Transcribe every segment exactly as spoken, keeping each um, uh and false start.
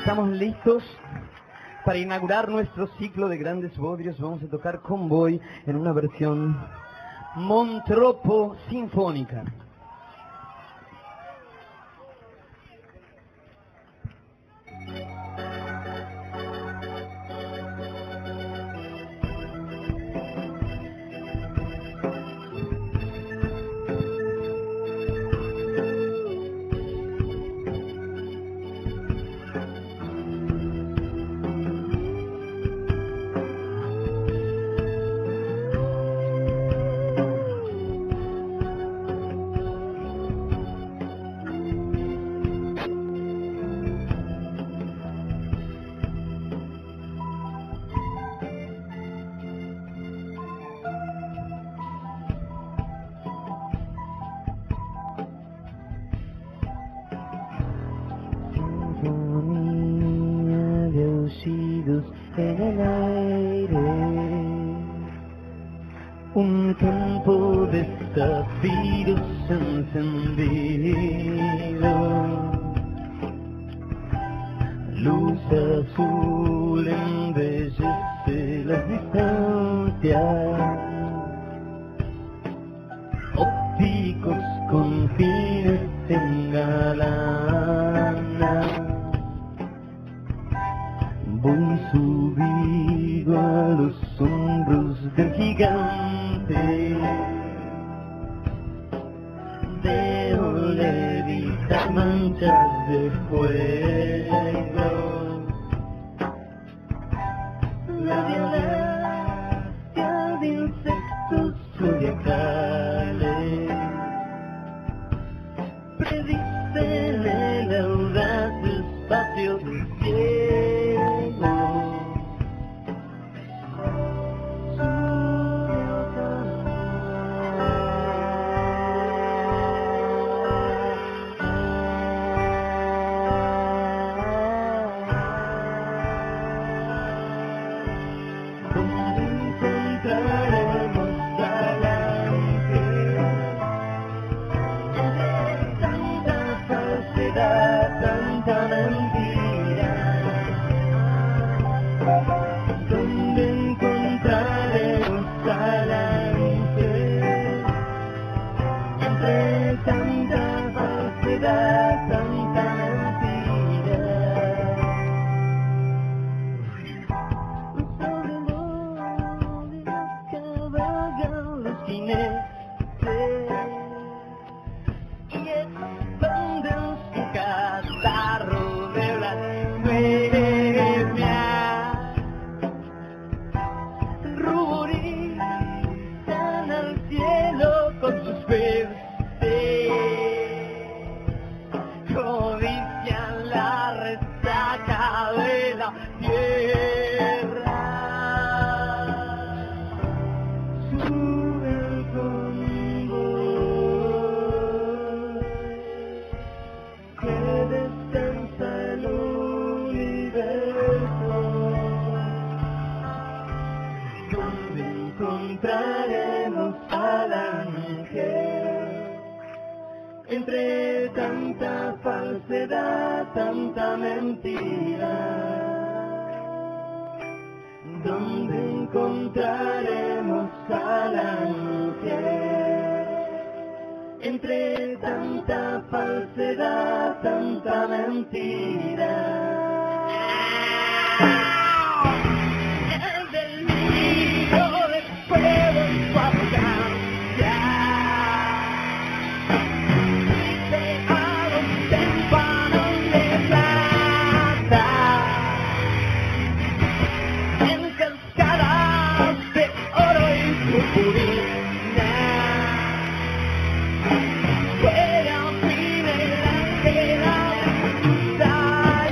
Estamos listos para inaugurar nuestro ciclo de grandes bodrios. Vamos a tocar Convoy en una versión Montropo sinfónica. En el aire, un campo de zafiros encendido, luz azul embellece las distancias, ópticos confines engalanan. Voy subido a los hombros del gigante, veo levitar manchas de fuego, la galaxia de insectos zodiacales predicen el audaz espacio del cielo. Encontraremos al ángel entre tanta falsedad, tanta mentira. ¿Dónde encontraremos al ángel entre tanta falsedad, tanta mentira? Fuera, fin, el ángel,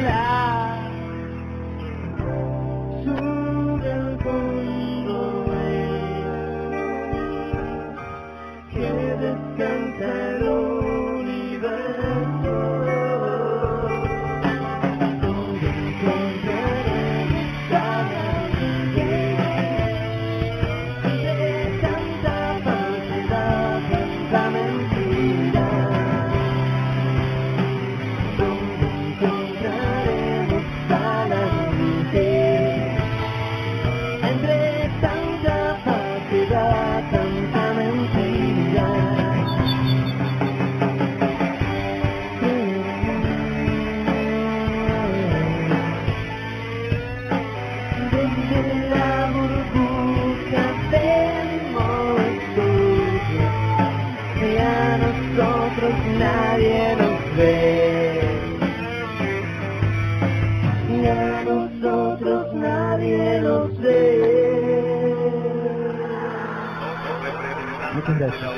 Muchas gracias.